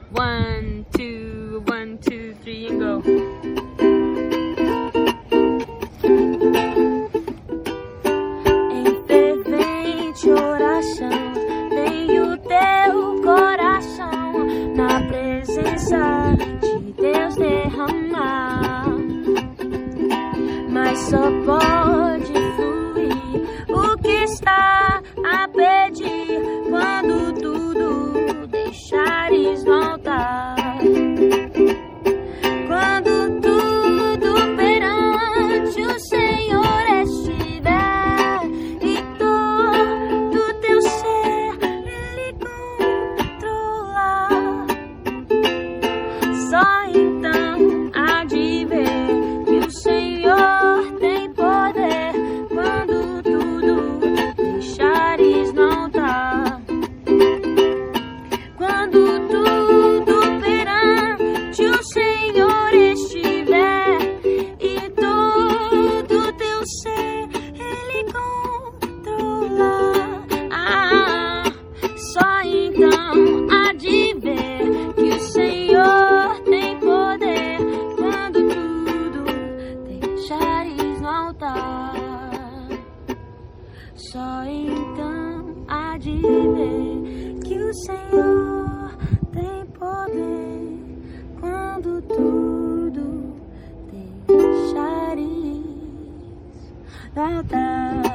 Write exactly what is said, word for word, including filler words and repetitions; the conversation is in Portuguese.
One, two, one, two, three, and go. Em fervente oração, tem o teu coração na presença de Deus derramar. Mas só pode fluir o que está a pedir quando tudo deixares voltar. Quando tudo perante o Senhor estiver e todo teu ser Ele controlar, só então há de ver que o Senhor tem poder quando tudo deixares voltar. Quando tudo perante o Senhor estiver e todo teu ser Ele controlar, ah, só então há de ver que o Senhor tem poder quando tudo deixares voltar. Só então há de ver que o Senhor tem poder quando tudo deixares voltar.